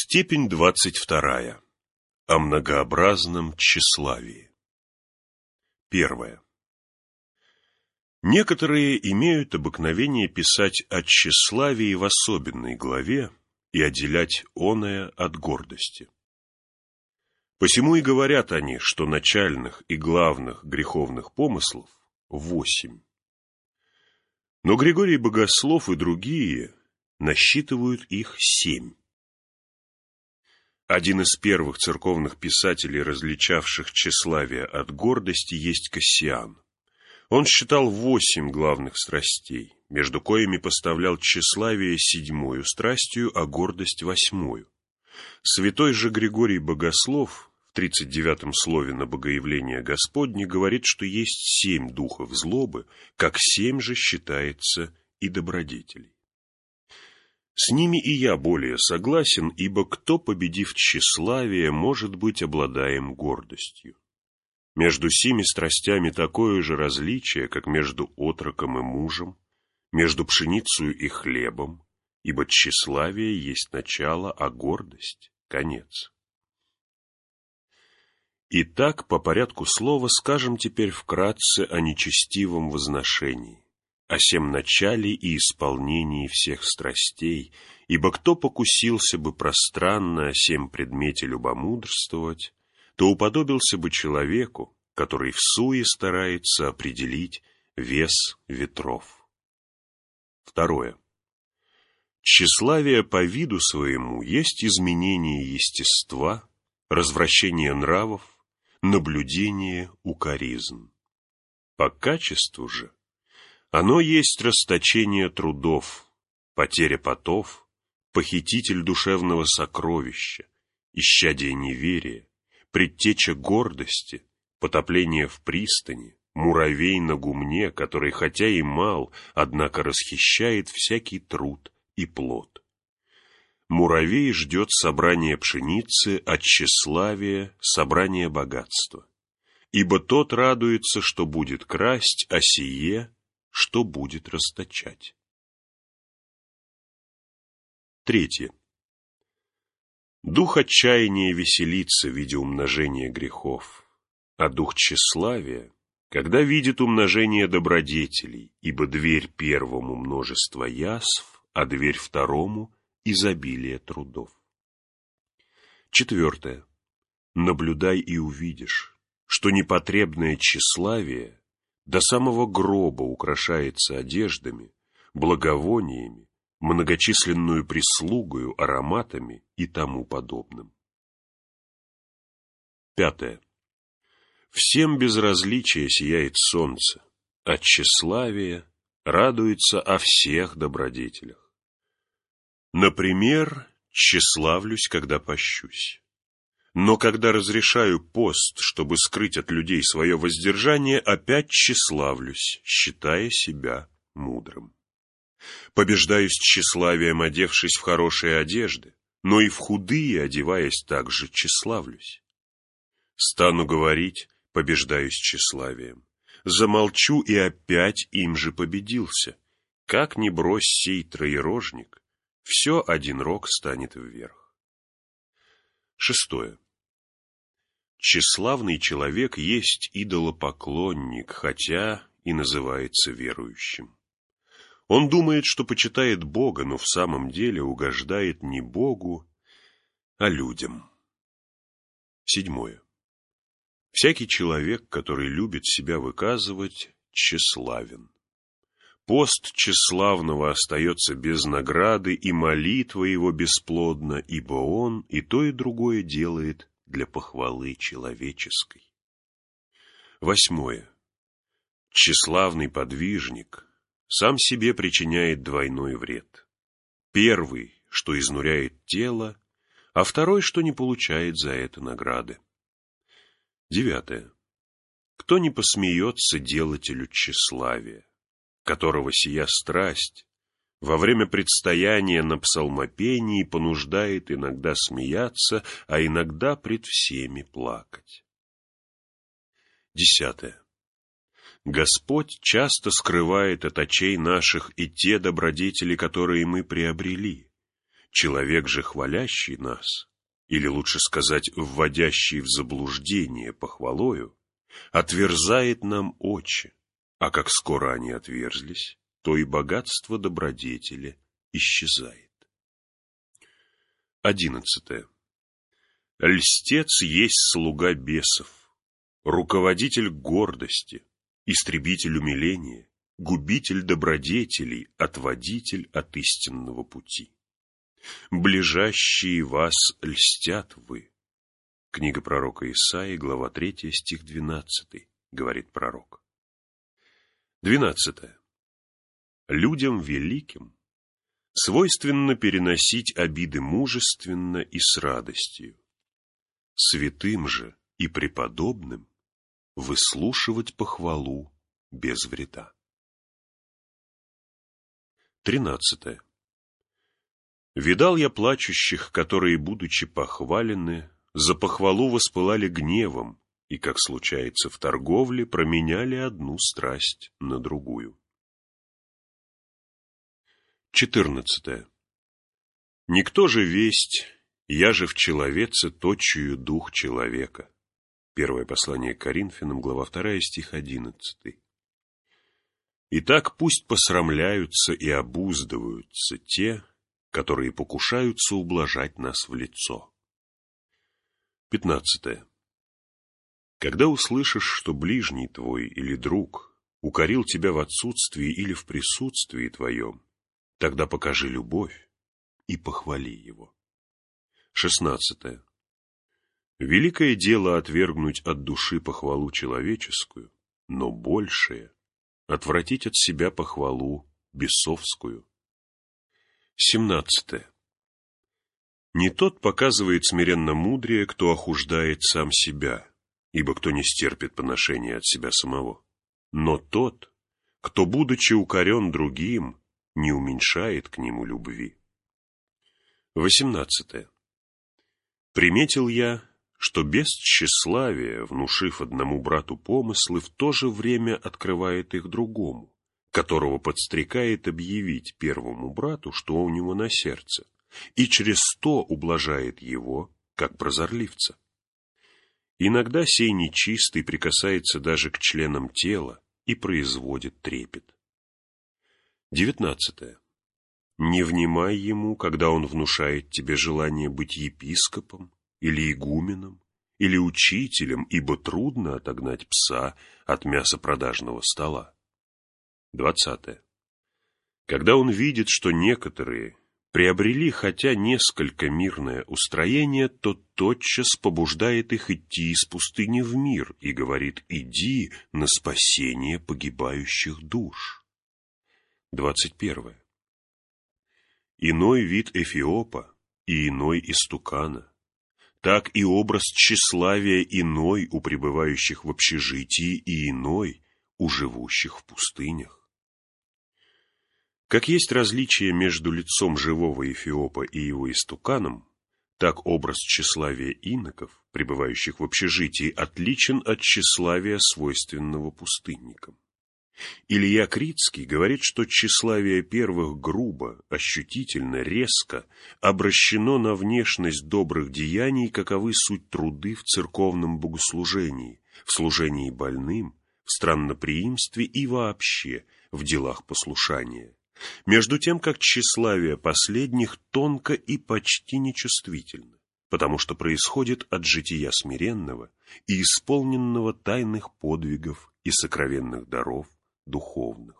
Степень 22. О многообразном тщеславии. 1. Некоторые имеют обыкновение писать о тщеславии в особенной главе и отделять оное от гордости. Посему и говорят они, что начальных и главных греховных помыслов 8. Но Григорий Богослов и другие насчитывают их 7. Один из первых церковных писателей, различавших тщеславие от гордости, есть Кассиан. Он считал 8 главных страстей, между коими поставлял тщеславие 7 страстью, а гордость 8. Святой же Григорий Богослов в 39 слове на Богоявление Господне говорит, что есть 7 духов злобы, как 7 же считается и добродетелей. С ними и я более согласен, ибо кто, победив тщеславие, может быть обладаем гордостью? Между сими страстями такое же различие, как между отроком и мужем, между пшеницей и хлебом, ибо тщеславие есть начало, а гордость — конец. Итак, по порядку слова скажем теперь вкратце о нечестивом возношении, о сем начале и исполнении всех страстей, ибо кто покусился бы пространно о сем предмете любомудрствовать, то уподобился бы человеку, который всуе старается определить вес ветров. 2. Тщеславие по виду своему есть изменение естества, развращение нравов, наблюдение укоризн. По качеству же оно есть расточение трудов, потеря потов, похититель душевного сокровища, исчадие неверия, предтеча гордости, потопление в пристани, муравей на гумне, который хотя и мал, однако расхищает всякий труд и плод. Муравей ждет собрания пшеницы, от тщеславия собрания богатства, ибо тот радуется, что будет красть, а сие — что будет расточать. 3. Дух отчаяния веселится, видя умножение грехов, а дух тщеславия, когда видит умножение добродетелей, ибо дверь первому множество язв, а дверь второму изобилие трудов. 4. Наблюдай и увидишь, что непотребное тщеславие до самого гроба украшается одеждами, благовониями, многочисленную прислугою, ароматами и тому подобным. 5. Всем без различия сияет солнце, а тщеславие радуется о всех добродетелях. Например, тщеславлюсь, когда пощусь. Но когда разрешаю пост, чтобы скрыть от людей свое воздержание, опять тщеславлюсь, считая себя мудрым. Побеждаюсь тщеславием, одевшись в хорошие одежды, но и в худые, одеваясь, также тщеславлюсь. Стану говорить, побеждаюсь тщеславием. Замолчу, и опять им же победился. Как ни брось сей троерожник, все один рог станет вверх. 6. Тщеславный человек есть идолопоклонник, хотя и называется верующим. Он думает, что почитает Бога, но в самом деле угождает не Богу, а людям. 7. Всякий человек, который любит себя выказывать, тщеславен. Пост тщеславного остается без награды, и молитва его бесплодна, ибо он и то, и другое делает для похвалы человеческой. 8. Тщеславный подвижник сам себе причиняет двойной вред. Первый, что изнуряет тело, а второй, что не получает за это награды. 9. Кто не посмеется делателю тщеславия, которого сия страсть во время предстояния на псалмопении понуждает иногда смеяться, а иногда пред всеми плакать. 10. Господь часто скрывает от очей наших и те добродетели, которые мы приобрели, Человек же, хвалящий нас, или лучше сказать, вводящий в заблуждение похвалою, отверзает нам очи, а как скоро они отверзлись, то и богатство добродетели исчезает. 11. Льстец есть слуга бесов, руководитель гордости, истребитель умиления, губитель добродетелей, отводитель от истинного пути. Ближащие вас льстят вы. Книга пророка Исаии, глава 3, стих 12, говорит пророк. 12. Людям великим свойственно переносить обиды мужественно и с радостью. Святым же и преподобным выслушивать похвалу без вреда. 13. Видал я плачущих, которые, будучи похвалены, за похвалу воспылали гневом и, как случается в торговле, променяли одну страсть на другую. 14. Никто же весть, я же в человеце точую дух человека. Первое послание к Коринфянам, глава 2, стих 11. Итак, пусть посрамляются и обуздываются те, которые покушаются ублажать нас в лицо. 15. Когда услышишь, что ближний твой или друг укорил тебя в отсутствии или в присутствии твоем, тогда покажи любовь и похвали его. 16. Великое дело отвергнуть от души похвалу человеческую, но большее — отвратить от себя похвалу бесовскую. 17. Не тот показывает смиренно мудрее, кто охуждает сам себя, ибо кто не стерпит поношения от себя самого, но тот, кто, будучи укорен другим, не уменьшает к нему любви. 18. Приметил я, что без тщеславия, внушив одному брату помыслы, в то же время открывает их другому, которого подстрекает объявить первому брату, что у него на сердце, и через то ублажает его, как прозорливца. Иногда сей нечистый прикасается даже к членам тела и производит трепет. 19. Не внимай ему, когда он внушает тебе желание быть епископом, или игуменом, или учителем, ибо трудно отогнать пса от мяса продажного стола. 20. Когда он видит, что некоторые приобрели хотя несколько мирное устроение, то тотчас побуждает их идти из пустыни в мир и говорит: «Иди на спасение погибающих душ». 21. Иной вид Эфиопа и иной истукана, так и образ тщеславия иной у пребывающих в общежитии и иной у живущих в пустынях. Как есть различие между лицом живого Эфиопа и его истуканом, так образ тщеславия иноков, пребывающих в общежитии, отличен от тщеславия, свойственного пустынникам. Илья Критский говорит, что тщеславие первых грубо, ощутительно, резко обращено на внешность добрых деяний, каковы суть труды в церковном богослужении, в служении больным, в странноприимстве и вообще в делах послушания, между тем как тщеславие последних тонко и почти нечувствительно, потому что происходит от жития смиренного и исполненного тайных подвигов и сокровенных даров духовных.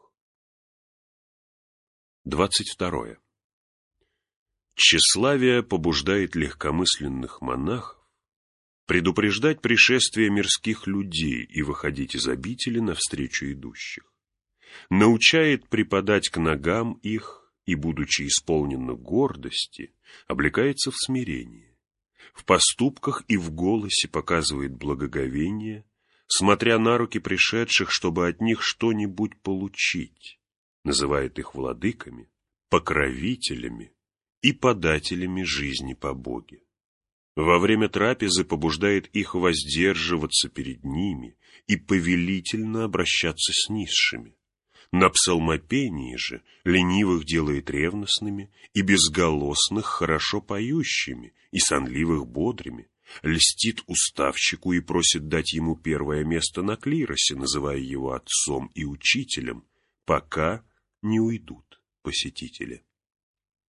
22. Тщеславие побуждает легкомысленных монахов предупреждать пришествие мирских людей и выходить из обители навстречу идущих. Научает припадать к ногам их и, будучи исполнено гордости, облекается в смирение. В поступках и в голосе показывает благоговение, смотря на руки пришедших, чтобы от них что-нибудь получить, называет их владыками, покровителями и подателями жизни по Боге. Во время трапезы побуждает их воздерживаться перед ними и повелительно обращаться с низшими, На псалмопении же ленивых делает ревностными, и безголосных хорошо поющими, и сонливых бодрыми, льстит уставщику и просит дать ему первое место на клиросе, называя его отцом и учителем, пока не уйдут посетители.